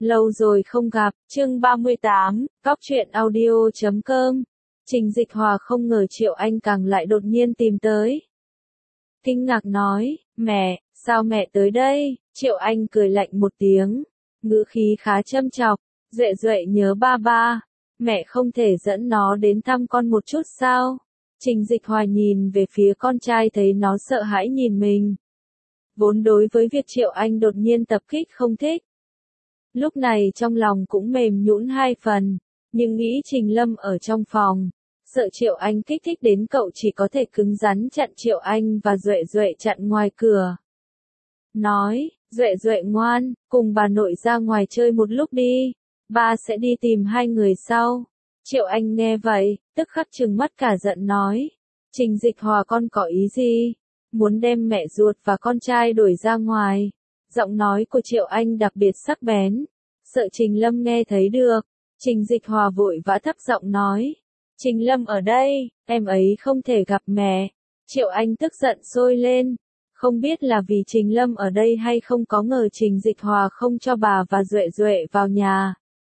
Lâu rồi không gặp, chương 38, Cóc truyện audio.com. Trình Dịch Hòa không ngờ Triệu Anh càng lại đột nhiên tìm tới. Kinh ngạc nói, mẹ, sao mẹ tới đây? Triệu Anh cười lạnh một tiếng, ngữ khí khá châm chọc, Duệ Duệ nhớ ba ba, mẹ không thể dẫn nó đến thăm con một chút sao? Trình Dịch Hòa nhìn về phía con trai thấy nó sợ hãi nhìn mình. Vốn đối với việc Triệu Anh đột nhiên tập kích không thích. Lúc này trong lòng cũng mềm nhũn hai phần, nhưng nghĩ Trình Lâm ở trong phòng, sợ Triệu Anh kích thích đến cậu chỉ có thể cứng rắn chặn Triệu Anh và Duệ Duệ chặn ngoài cửa. Nói, Duệ Duệ ngoan, cùng bà nội ra ngoài chơi một lúc đi, ba sẽ đi tìm hai người sau. Triệu Anh nghe vậy, tức khắc trừng mắt cả giận nói, Trình Dịch Hòa con có ý gì? Muốn đem mẹ ruột và con trai đuổi ra ngoài. Giọng nói của Triệu Anh đặc biệt sắc bén, sợ Trình Lâm nghe thấy được. Trình Dịch Hòa vội vã thấp giọng nói, Trình Lâm ở đây, em ấy không thể gặp mẹ. Triệu Anh tức giận sôi lên, không biết là vì Trình Lâm ở đây hay không có ngờ Trình Dịch Hòa không cho bà và Duệ Duệ vào nhà.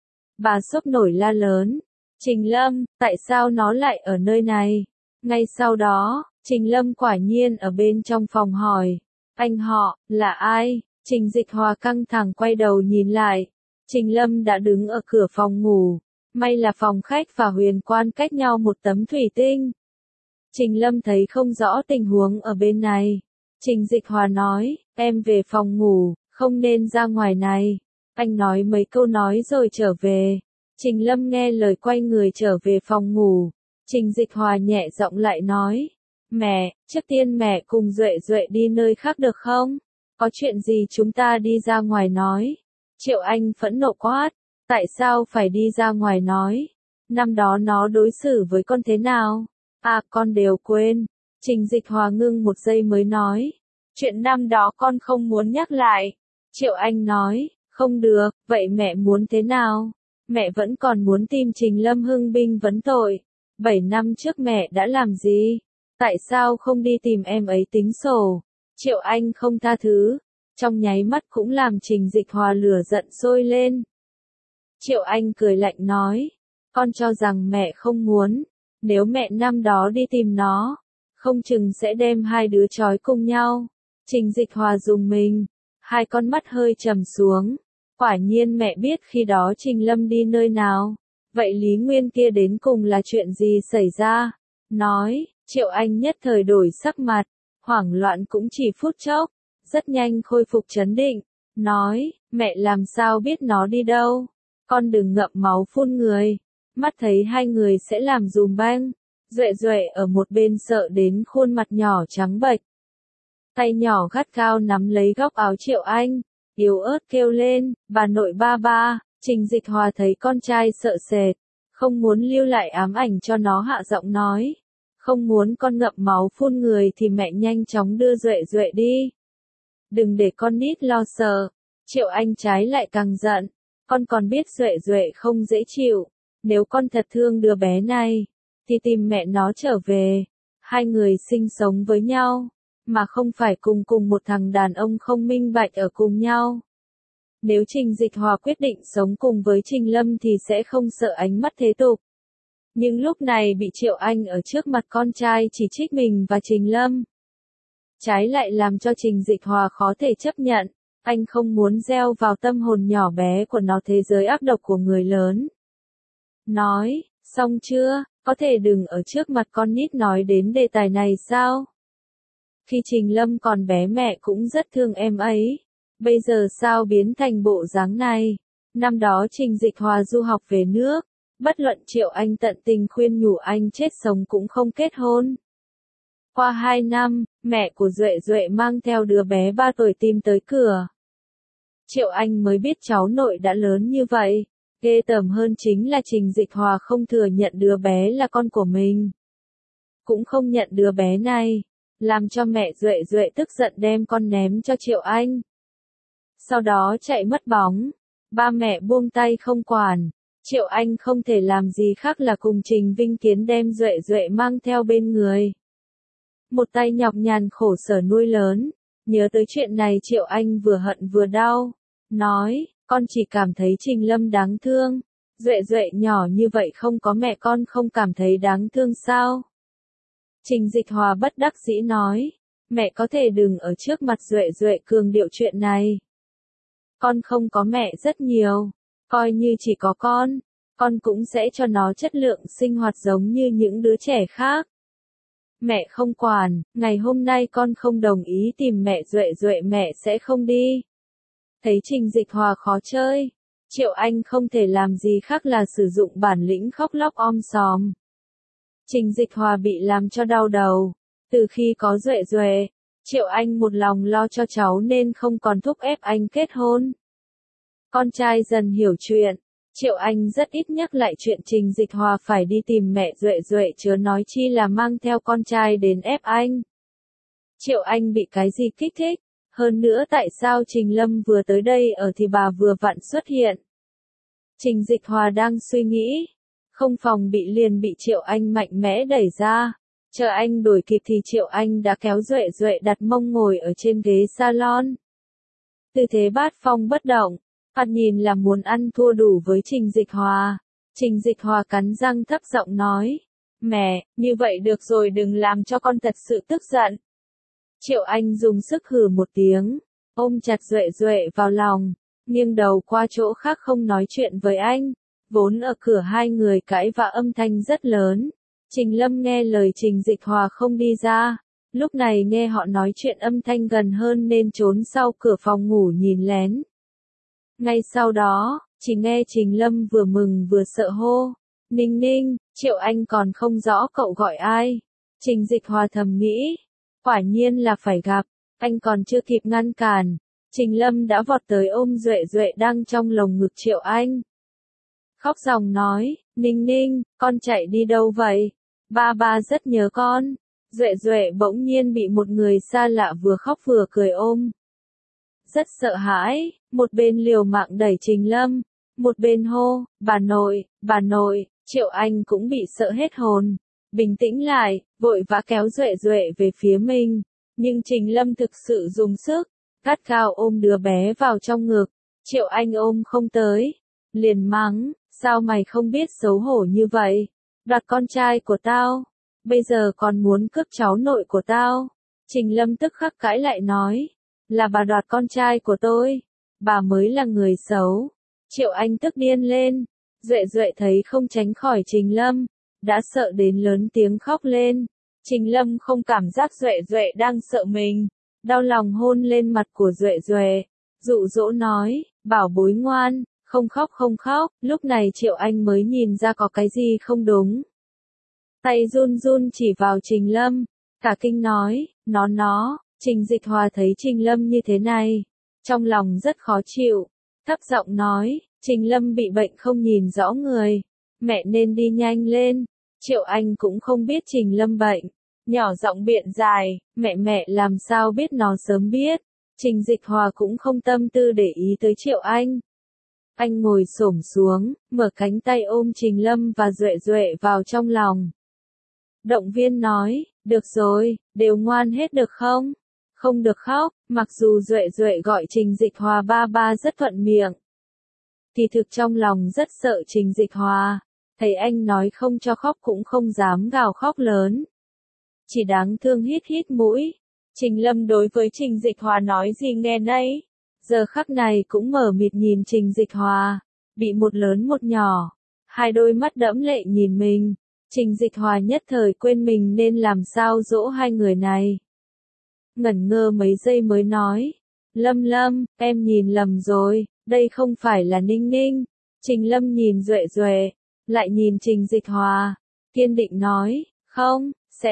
Bà sốc nổi la lớn, Trình Lâm, tại sao nó lại ở nơi này? Ngay sau đó, Trình Lâm quả nhiên ở bên trong phòng hỏi, anh họ, là ai? Trình Dịch Hòa căng thẳng quay đầu nhìn lại, Trình Lâm đã đứng ở cửa phòng ngủ, may là phòng khách và huyền quan cách nhau một tấm thủy tinh. Trình Lâm thấy không rõ tình huống ở bên này. Trình Dịch Hòa nói, em về phòng ngủ, không nên ra ngoài này. Anh nói mấy câu nói rồi trở về. Trình Lâm nghe lời quay người trở về phòng ngủ. Trình Dịch Hòa nhẹ giọng lại nói, mẹ, trước tiên mẹ cùng Duệ Duệ đi nơi khác được không? Có chuyện gì chúng ta đi ra ngoài nói. Triệu Anh phẫn nộ quát, tại sao phải đi ra ngoài nói? Năm đó nó đối xử với con thế nào? À, con đều quên. Trình Dịch Hòa ngưng một giây mới nói, chuyện năm đó con không muốn nhắc lại. Triệu Anh nói, không được, vậy mẹ muốn thế nào? Mẹ vẫn còn muốn tìm Trình Lâm hưng binh vấn tội. 7 năm trước mẹ đã làm gì? Tại sao không đi tìm em ấy tính sổ? Triệu Anh không tha thứ, trong nháy mắt cũng làm Trình Dịch Hòa lửa giận sôi lên. Triệu Anh cười lạnh nói, con cho rằng mẹ không muốn, nếu mẹ năm đó đi tìm nó, không chừng sẽ đem hai đứa trói cùng nhau. Trình Dịch Hòa rùng mình, hai con mắt hơi trầm xuống, quả nhiên mẹ biết khi đó Trình Lâm đi nơi nào. Vậy Lý Nguyên kia đến cùng là chuyện gì xảy ra? Nói, Triệu Anh nhất thời đổi sắc mặt, hoảng loạn cũng chỉ phút chốc, rất nhanh khôi phục trấn định, nói, mẹ làm sao biết nó đi đâu? Con đừng ngậm máu phun người, mắt thấy hai người sẽ làm dùm beng. Duệ Duệ ở một bên sợ đến khuôn mặt nhỏ trắng bệch. Tay nhỏ gắt gao nắm lấy góc áo Triệu Anh, yếu ớt kêu lên, bà nội ba ba. Trình Dịch Hòa thấy con trai sợ sệt, không muốn lưu lại ám ảnh cho nó hạ giọng nói, không muốn con ngậm máu phun người thì mẹ nhanh chóng đưa Duệ Duệ đi. Đừng để con nít lo sợ. Triệu Anh trái lại càng giận, con còn biết Duệ Duệ không dễ chịu, nếu con thật thương đứa bé này, thì tìm mẹ nó trở về, hai người sinh sống với nhau, mà không phải cùng một thằng đàn ông không minh bạch ở cùng nhau. Nếu Trình Dịch Hòa quyết định sống cùng với Trình Lâm thì sẽ không sợ ánh mắt thế tục. Nhưng lúc này bị Triệu Anh ở trước mặt con trai chỉ trích mình và Trình Lâm, trái lại làm cho Trình Dịch Hòa khó thể chấp nhận. Anh không muốn gieo vào tâm hồn nhỏ bé của nó thế giới ác độc của người lớn. Nói, xong chưa, có thể đừng ở trước mặt con nít nói đến đề tài này sao? Khi Trình Lâm còn bé mẹ cũng rất thương em ấy. Bây giờ sao biến thành bộ dáng này? Năm đó Trình Dịch Hòa du học về nước, bất luận Triệu Anh tận tình khuyên nhủ anh chết sống cũng không kết hôn. Qua 2 năm, mẹ của Duệ Duệ mang theo đứa bé 3 tuổi tìm tới cửa. Triệu Anh mới biết cháu nội đã lớn như vậy. Ghê tởm hơn chính là Trình Dịch Hòa không thừa nhận đứa bé là con của mình. Cũng không nhận đứa bé này, làm cho mẹ Duệ Duệ tức giận đem con ném cho Triệu Anh. Sau đó chạy mất bóng, ba mẹ buông tay không quản, Triệu Anh không thể làm gì khác là cùng Trình Vinh Kiến đem Duệ Duệ mang theo bên người. Một tay nhọc nhằn khổ sở nuôi lớn, nhớ tới chuyện này Triệu Anh vừa hận vừa đau, nói, con chỉ cảm thấy Trình Lâm đáng thương. Duệ Duệ nhỏ như vậy không có mẹ con không cảm thấy đáng thương sao? Trình Dịch Hòa bất đắc dĩ nói, mẹ có thể đừng ở trước mặt Duệ Duệ cường điệu chuyện này. Con không có mẹ rất nhiều, coi như chỉ có con cũng sẽ cho nó chất lượng sinh hoạt giống như những đứa trẻ khác. Mẹ không quản, ngày hôm nay con không đồng ý tìm mẹ Duệ Duệ mẹ sẽ không đi. Thấy Trình Dịch Hòa khó chơi, Triệu Anh không thể làm gì khác là sử dụng bản lĩnh khóc lóc om sòm. Trình Dịch Hòa bị làm cho đau đầu. Từ khi có Duệ Duệ, Triệu Anh một lòng lo cho cháu nên không còn thúc ép anh kết hôn. Con trai dần hiểu chuyện, Triệu Anh rất ít nhắc lại chuyện Trình Dịch Hòa phải đi tìm mẹ Duệ Duệ chớ nói chi là mang theo con trai đến ép anh. Triệu Anh bị cái gì kích thích? Hơn nữa tại sao Trình Lâm vừa tới đây ở thì bà vừa vặn xuất hiện? Trình Dịch Hòa đang suy nghĩ. Không phòng bị liền bị Triệu Anh mạnh mẽ đẩy ra. Chờ anh đuổi kịp thì Triệu Anh đã kéo Duệ Duệ đặt mông ngồi ở trên ghế salon. Tư thế bát phong bất động. Thoạt nhìn là muốn ăn thua đủ với Trình Dịch Hòa. Trình Dịch Hòa cắn răng thấp giọng nói. Mẹ, như vậy được rồi đừng làm cho con thật sự tức giận. Triệu Anh dùng sức hừ một tiếng, ôm chặt Duệ Duệ vào lòng, nghiêng đầu qua chỗ khác không nói chuyện với anh. Vốn ở cửa hai người cãi vã âm thanh rất lớn. Trình Lâm nghe lời Trình Dịch Hòa không đi ra. Lúc này nghe họ nói chuyện âm thanh gần hơn nên trốn sau cửa phòng ngủ nhìn lén. Ngay sau đó, chỉ nghe Trình Lâm vừa mừng vừa sợ hô. Ninh Ninh, Triệu Anh còn không rõ cậu gọi ai. Trình Dịch Hòa thầm nghĩ. Quả nhiên là phải gặp, anh còn chưa kịp ngăn cản. Trình Lâm đã vọt tới ôm Duệ Duệ đang trong lồng ngực Triệu Anh. Khóc ròng nói, Ninh Ninh, con chạy đi đâu vậy? Ba rất nhớ con. Duệ Duệ bỗng nhiên bị một người xa lạ vừa khóc vừa cười ôm. Rất sợ hãi, một bên liều mạng đẩy Trình Lâm, một bên hô, bà nội, Triệu Anh cũng bị sợ hết hồn. Bình tĩnh lại, vội vã kéo Duệ Duệ về phía mình. Nhưng Trình Lâm thực sự dùng sức, gắt gao ôm đứa bé vào trong ngực. Triệu Anh ôm không tới. Liền mắng, sao mày không biết xấu hổ như vậy? Đoạt con trai của tao. Bây giờ còn muốn cướp cháu nội của tao. Trình Lâm tức khắc cãi lại nói. Là bà đoạt con trai của tôi. Bà mới là người xấu. Triệu Anh tức điên lên. Duệ Duệ thấy không tránh khỏi Trình Lâm. Đã sợ đến lớn tiếng khóc lên. Trình Lâm không cảm giác Duệ Duệ đang sợ mình. Đau lòng hôn lên mặt của Duệ Duệ. Dụ dỗ nói, bảo bối ngoan, không khóc. Lúc này Triệu Anh mới nhìn ra có cái gì không đúng. Tay run run chỉ vào Trình Lâm. Cả kinh nói, nó. Trình Dịch Hòa thấy Trình Lâm như thế này. Trong lòng rất khó chịu. Thấp giọng nói, Trình Lâm bị bệnh không nhìn rõ người. Mẹ nên đi nhanh lên. Triệu Anh cũng không biết Trình Lâm bệnh. Nhỏ giọng biện giải, mẹ làm sao biết nó sớm biết. Trình Dịch Hòa cũng không tâm tư để ý tới Triệu Anh. Anh ngồi xổm xuống, mở cánh tay ôm Trình Lâm và Duệ Duệ vào trong lòng. Động viên nói, được rồi, đều ngoan hết được không? Không được khóc, mặc dù Duệ Duệ gọi Trình Dịch Hòa ba rất thuận miệng. Kỳ thực trong lòng rất sợ Trình Dịch Hòa. Thấy anh nói không cho khóc cũng không dám gào khóc lớn. Chỉ đáng thương hít mũi. Trình Lâm đối với Trình Dịch Hòa nói gì nghe nấy. Giờ khắc này cũng mở mịt nhìn Trình Dịch Hòa. Bị một lớn một nhỏ. Hai đôi mắt đẫm lệ nhìn mình. Trình Dịch Hòa nhất thời quên mình nên làm sao dỗ hai người này. Ngẩn ngơ mấy giây mới nói. Lâm, em nhìn lầm rồi. Đây không phải là Ninh Ninh. Trình Lâm nhìn Duệ Duệ. Lại nhìn Trình Dịch Hòa. Kiên định nói. Không,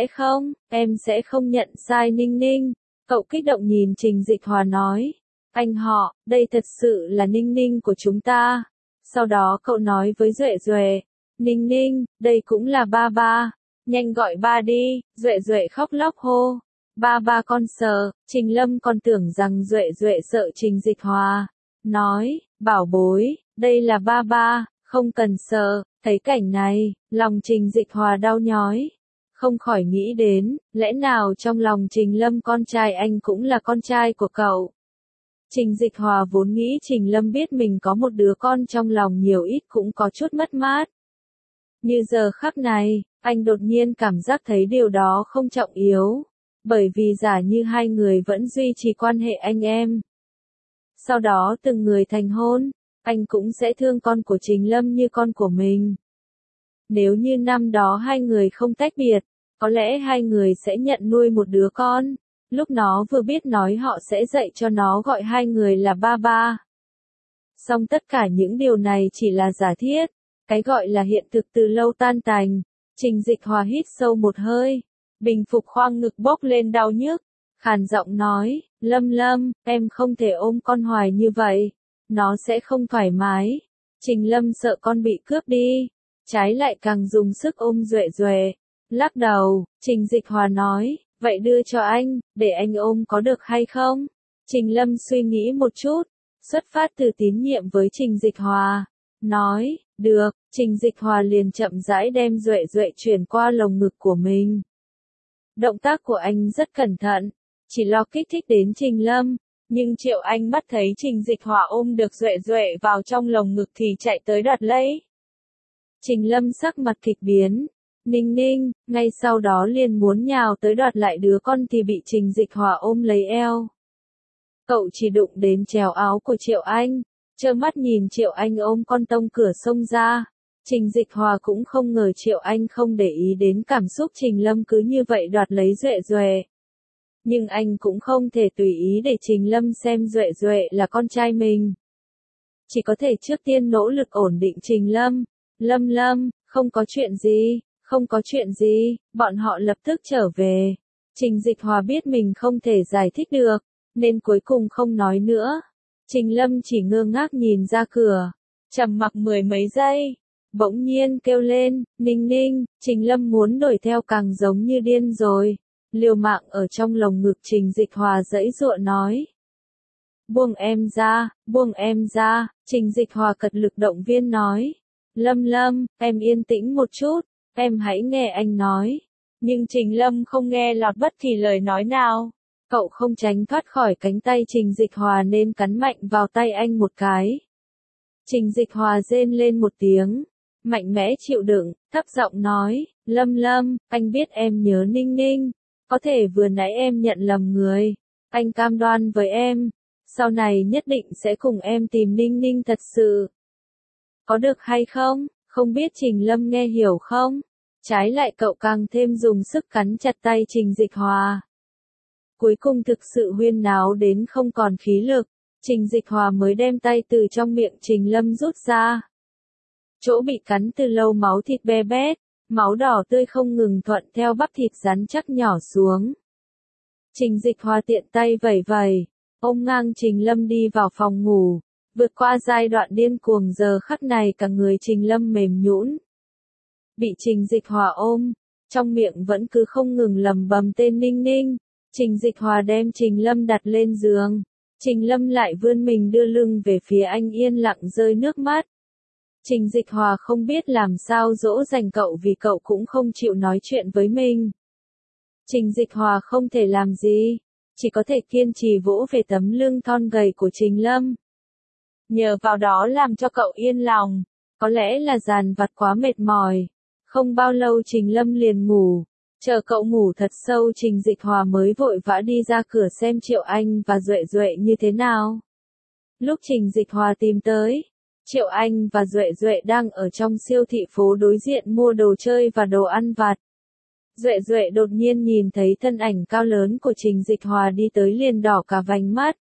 em sẽ không nhận sai Ninh Ninh. Cậu kích động nhìn Trình Dịch Hòa nói. Anh họ, đây thật sự là Ninh Ninh của chúng ta. Sau đó cậu nói với Duệ Duệ. Ninh Ninh, đây cũng là ba. Nhanh gọi ba đi. Duệ Duệ khóc lóc hô. Ba con sợ. Trình Lâm còn tưởng rằng Duệ Duệ sợ Trình Dịch Hòa. Nói, bảo bối, đây là ba, không cần sợ. Thấy cảnh này, lòng Trình Dịch Hòa đau nhói. Không khỏi nghĩ đến, lẽ nào trong lòng Trình Lâm con trai anh cũng là con trai của cậu. Trình Dịch Hòa vốn nghĩ Trình Lâm biết mình có một đứa con trong lòng nhiều ít cũng có chút mất mát. Như giờ khắc này, anh đột nhiên cảm giác thấy điều đó không trọng yếu, bởi vì giả như hai người vẫn duy trì quan hệ anh em. Sau đó từng người thành hôn, anh cũng sẽ thương con của Trình Lâm như con của mình. Nếu như năm đó hai người không tách biệt, có lẽ hai người sẽ nhận nuôi một đứa con. Lúc nó vừa biết nói họ sẽ dạy cho nó gọi hai người là ba ba. Song tất cả những điều này chỉ là giả thiết, cái gọi là hiện thực từ lâu tan tành. Trình Dịch Hòa hít sâu một hơi, bình phục khoang ngực bốc lên đau nhức, khàn giọng nói, Lâm Lâm, em không thể ôm con hoài như vậy, nó sẽ không thoải mái. Trình Lâm sợ con bị cướp đi, trái lại càng dùng sức ôm Duệ Duệ. Lắc đầu, Trình Dịch Hòa nói, vậy đưa cho anh, để anh ôm có được hay không? Trình Lâm suy nghĩ một chút, xuất phát từ tín nhiệm với Trình Dịch Hòa, nói, được. Trình Dịch Hòa liền chậm rãi đem Duệ Duệ chuyển qua lồng ngực của mình. Động tác của anh rất cẩn thận, chỉ lo kích thích đến Trình Lâm, nhưng Triệu Anh mắt thấy Trình Dịch Hòa ôm được Duệ Duệ vào trong lồng ngực thì chạy tới đoạt lấy. Trình Lâm sắc mặt kịch biến, ninh ninh, ngay sau đó liền muốn nhào tới đoạt lại đứa con thì bị Trình Dịch Hòa ôm lấy eo. Cậu chỉ đụng đến chéo áo của Triệu Anh, trơ mắt nhìn Triệu Anh ôm con tông cửa xông ra. Trình Dịch Hòa cũng không ngờ Triệu Anh không để ý đến cảm xúc Trình Lâm cứ như vậy đoạt lấy Duệ Duệ. Nhưng anh cũng không thể tùy ý để Trình Lâm xem Duệ Duệ là con trai mình. Chỉ có thể trước tiên nỗ lực ổn định Trình Lâm. Lâm Lâm, không có chuyện gì, không có chuyện gì, bọn họ lập tức trở về. Trình Dịch Hòa biết mình không thể giải thích được, nên cuối cùng không nói nữa. Trình Lâm chỉ ngơ ngác nhìn ra cửa, trầm mặc mười mấy giây. Bỗng nhiên kêu lên, ninh ninh, Trình Lâm muốn đuổi theo càng giống như điên rồi. Liều mạng ở trong lồng ngực Trình Dịch Hòa giãy giụa nói. Buông em ra, buông em ra, Trình Dịch Hòa cật lực động viên nói. Lâm Lâm, em yên tĩnh một chút, em hãy nghe anh nói. Nhưng Trình Lâm không nghe lọt bất kỳ lời nói nào. Cậu không tránh thoát khỏi cánh tay Trình Dịch Hòa nên cắn mạnh vào tay anh một cái. Trình Dịch Hòa rên lên một tiếng, mạnh mẽ chịu đựng, thấp giọng nói, Lâm Lâm, anh biết em nhớ Ninh Ninh, có thể vừa nãy em nhận lầm người, anh cam đoan với em, sau này nhất định sẽ cùng em tìm Ninh Ninh thật sự. Có được hay không? Không biết Trình Lâm nghe hiểu không? Trái lại cậu càng thêm dùng sức cắn chặt tay Trình Dịch Hòa. Cuối cùng thực sự huyên náo đến không còn khí lực, Trình Dịch Hòa mới đem tay từ trong miệng Trình Lâm rút ra. Chỗ bị cắn từ lâu máu thịt be bét, máu đỏ tươi không ngừng thuận theo bắp thịt rắn chắc nhỏ xuống. Trình Dịch Hòa tiện tay vẩy vẩy, ôm ngang Trình Lâm đi vào phòng ngủ, vượt qua giai đoạn điên cuồng giờ khắc này cả người Trình Lâm mềm nhũn. Bị Trình Dịch Hòa ôm, trong miệng vẫn cứ không ngừng lầm bầm tên Ninh Ninh. Trình Dịch Hòa đem Trình Lâm đặt lên giường. Trình Lâm lại vươn mình đưa lưng về phía anh yên lặng rơi nước mắt. Trình Dịch Hòa không biết làm sao dỗ dành cậu vì cậu cũng không chịu nói chuyện với mình. Trình Dịch Hòa không thể làm gì, chỉ có thể kiên trì vỗ về tấm lưng thon gầy của Trình Lâm. Nhờ vào đó làm cho cậu yên lòng, có lẽ là dàn vặt quá mệt mỏi. Không bao lâu Trình Lâm liền ngủ. Chờ cậu ngủ thật sâu Trình Dịch Hòa mới vội vã đi ra cửa xem Triệu Anh và Duệ Duệ như thế nào. Lúc Trình Dịch Hòa tìm tới, Triệu Anh và Duệ Duệ đang ở trong siêu thị phố đối diện mua đồ chơi và đồ ăn vặt. Duệ Duệ đột nhiên nhìn thấy thân ảnh cao lớn của Trình Dịch Hòa đi tới liền đỏ cả vành mắt.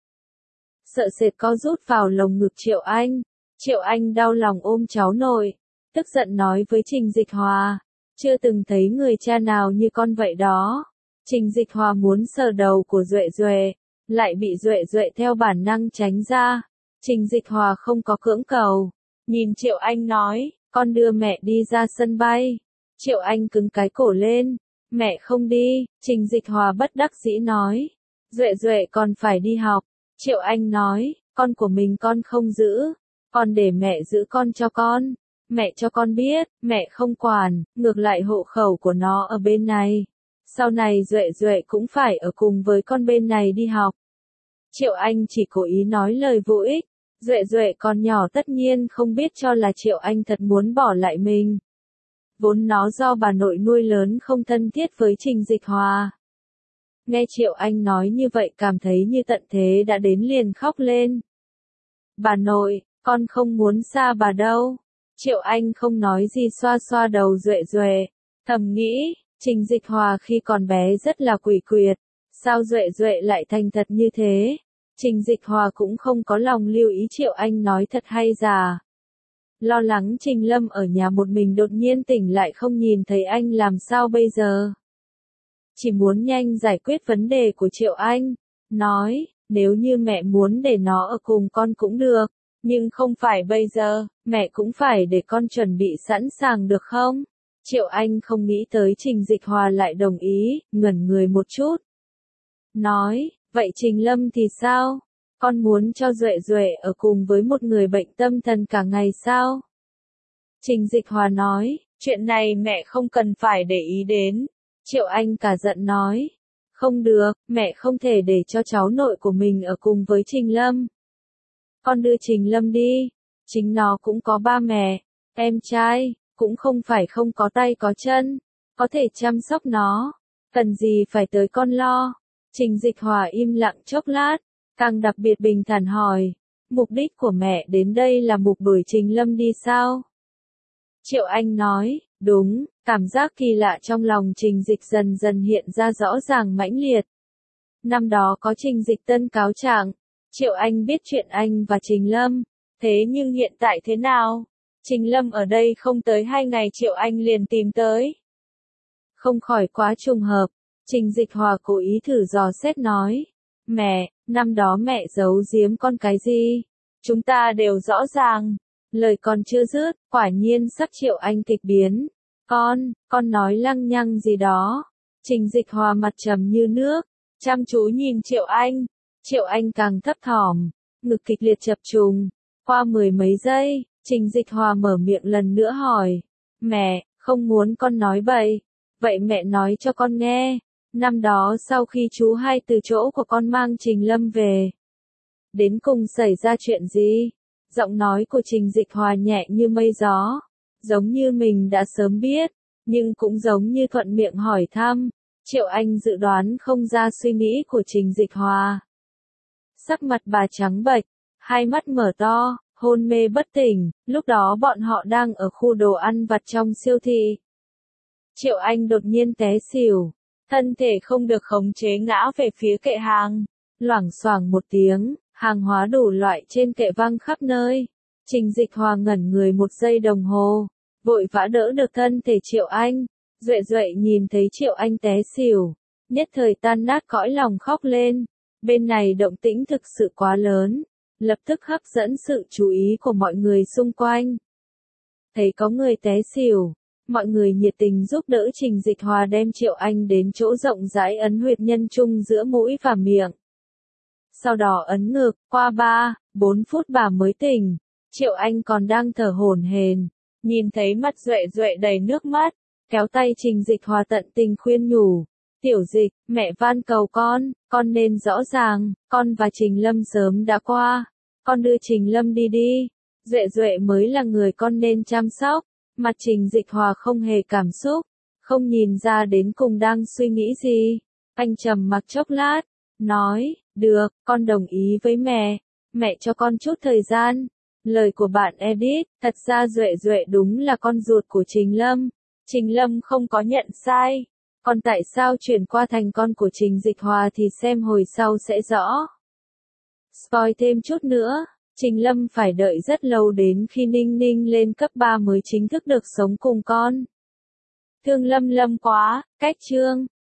Sợ sệt co rút vào lồng ngực Triệu Anh. Triệu Anh đau lòng ôm cháu nội, tức giận nói với Trình Dịch Hòa. Chưa từng thấy người cha nào như con vậy đó. Trình Dịch Hòa muốn sờ đầu của Duệ Duệ, lại bị Duệ Duệ theo bản năng tránh ra. Trình Dịch Hòa không có cưỡng cầu. Nhìn Triệu Anh nói, con đưa mẹ đi ra sân bay. Triệu Anh cứng cái cổ lên. Mẹ không đi, Trình Dịch Hòa bất đắc dĩ nói. Duệ Duệ còn phải đi học. Triệu Anh nói, con của mình con không giữ. Con để mẹ giữ con cho con. Mẹ cho con biết, mẹ không quản, ngược lại hộ khẩu của nó ở bên này. Sau này Duệ Duệ cũng phải ở cùng với con bên này đi học. Triệu Anh chỉ cố ý nói lời vô ích. Duệ Duệ còn nhỏ tất nhiên không biết cho là Triệu Anh thật muốn bỏ lại mình. Vốn nó do bà nội nuôi lớn không thân thiết với Trình Dịch Hòa. Nghe Triệu Anh nói như vậy cảm thấy như tận thế đã đến liền khóc lên. Bà nội, con không muốn xa bà đâu. Triệu Anh không nói gì xoa xoa đầu Duệ Duệ. Thầm nghĩ, Trình Dịch Hòa khi còn bé rất là quỷ quyệt. Sao Duệ Duệ lại thành thật như thế? Trình Dịch Hòa cũng không có lòng lưu ý Triệu Anh nói thật hay giả. Lo lắng Trình Lâm ở nhà một mình đột nhiên tỉnh lại không nhìn thấy anh làm sao bây giờ. Chỉ muốn nhanh giải quyết vấn đề của Triệu Anh. Nói, nếu như mẹ muốn để nó ở cùng con cũng được. Nhưng không phải bây giờ, mẹ cũng phải để con chuẩn bị sẵn sàng được không? Triệu Anh không nghĩ tới Trình Dịch Hòa lại đồng ý, ngẩn người một chút. Nói, vậy Trình Lâm thì sao? Con muốn cho Duệ Duệ ở cùng với một người bệnh tâm thần cả ngày sao? Trình Dịch Hòa nói, chuyện này mẹ không cần phải để ý đến. Triệu Anh cả giận nói, không được, mẹ không thể để cho cháu nội của mình ở cùng với Trình Lâm. Con đưa Trình Lâm đi, chính nó cũng có ba mẹ, em trai, cũng không phải không có tay có chân, có thể chăm sóc nó, cần gì phải tới con lo. Trình Dịch Hòa im lặng chốc lát, càng đặc biệt bình thản hỏi, mục đích của mẹ đến đây là mục đuổi Trình Lâm đi sao? Triệu Anh nói, đúng, cảm giác kỳ lạ trong lòng Trình Dịch dần dần hiện ra rõ ràng mãnh liệt. Năm đó có Trình Dịch Tân cáo trạng, Triệu Anh biết chuyện anh và Trình Lâm, thế nhưng hiện tại thế nào? Trình Lâm ở đây không tới 2 ngày Triệu Anh liền tìm tới. Không khỏi quá trùng hợp, Trình Dịch Hòa cố ý thử dò xét nói, mẹ, năm đó mẹ giấu giếm con cái gì? Chúng ta đều rõ ràng. Lời còn chưa dứt, quả nhiên sắc Triệu Anh kịch biến. Con nói lăng nhăng gì đó. Trình Dịch Hòa mặt trầm như nước, chăm chú nhìn Triệu Anh. Triệu Anh càng thấp thỏm, ngực kịch liệt chập trùng. Qua 10 mấy giây, Trình Dịch Hòa mở miệng lần nữa hỏi. Mẹ, không muốn con nói bậy. Vậy mẹ nói cho con nghe. Năm đó sau khi chú hai từ chỗ của con mang Trình Lâm về, đến cùng xảy ra chuyện gì? Giọng nói của Trình Dịch Hòa nhẹ như mây gió, giống như mình đã sớm biết, nhưng cũng giống như thuận miệng hỏi thăm. Triệu Anh dự đoán không ra suy nghĩ của Trình Dịch Hòa. Sắc mặt bà trắng bệch, hai mắt mở to, hôn mê bất tỉnh, lúc đó bọn họ đang ở khu đồ ăn vặt trong siêu thị. Triệu Anh đột nhiên té xỉu, thân thể không được khống chế ngã về phía kệ hàng, loảng xoảng một tiếng. Hàng hóa đủ loại trên kệ văng khắp nơi. Trình Dịch Hòa ngẩn người 1 giây đồng hồ, vội vã đỡ được thân thể Triệu Anh. Duệ Duệ nhìn thấy Triệu Anh té xỉu, nhất thời tan nát cõi lòng khóc lên. Bên này động tĩnh thực sự quá lớn, lập tức hấp dẫn sự chú ý của mọi người xung quanh. Thấy có người té xỉu, mọi người nhiệt tình giúp đỡ Trình Dịch Hòa đem Triệu Anh đến chỗ rộng rãi ấn huyệt nhân trung giữa mũi và miệng. Sau đó ấn ngực, qua 3-4 phút bà mới tỉnh. Triệu Anh còn đang thở hổn hển, nhìn thấy mắt Duệ Duệ đầy nước mắt, kéo tay Trình Dịch Hòa tận tình khuyên nhủ. Tiểu Dịch, mẹ van cầu con nên rõ ràng, con và Trình Lâm sớm đã qua. Con đưa Trình Lâm đi đi. Duệ Duệ mới là người con nên chăm sóc. Mặt Trình Dịch Hòa không hề cảm xúc, không nhìn ra đến cùng đang suy nghĩ gì. Anh trầm mặc chốc lát, nói, được, con đồng ý với mẹ cho con chút thời gian. Lời của bạn Edith, thật ra Duệ Duệ đúng là con ruột của Trình Lâm. Trình Lâm không có nhận sai. Còn tại sao chuyển qua thành con của Trình Dịch Hòa thì xem hồi sau sẽ rõ. Spoil thêm chút nữa, Trình Lâm phải đợi rất lâu đến khi Ninh Ninh lên cấp 3 mới chính thức được sống cùng con. Thương Lâm Lâm quá, cách chương.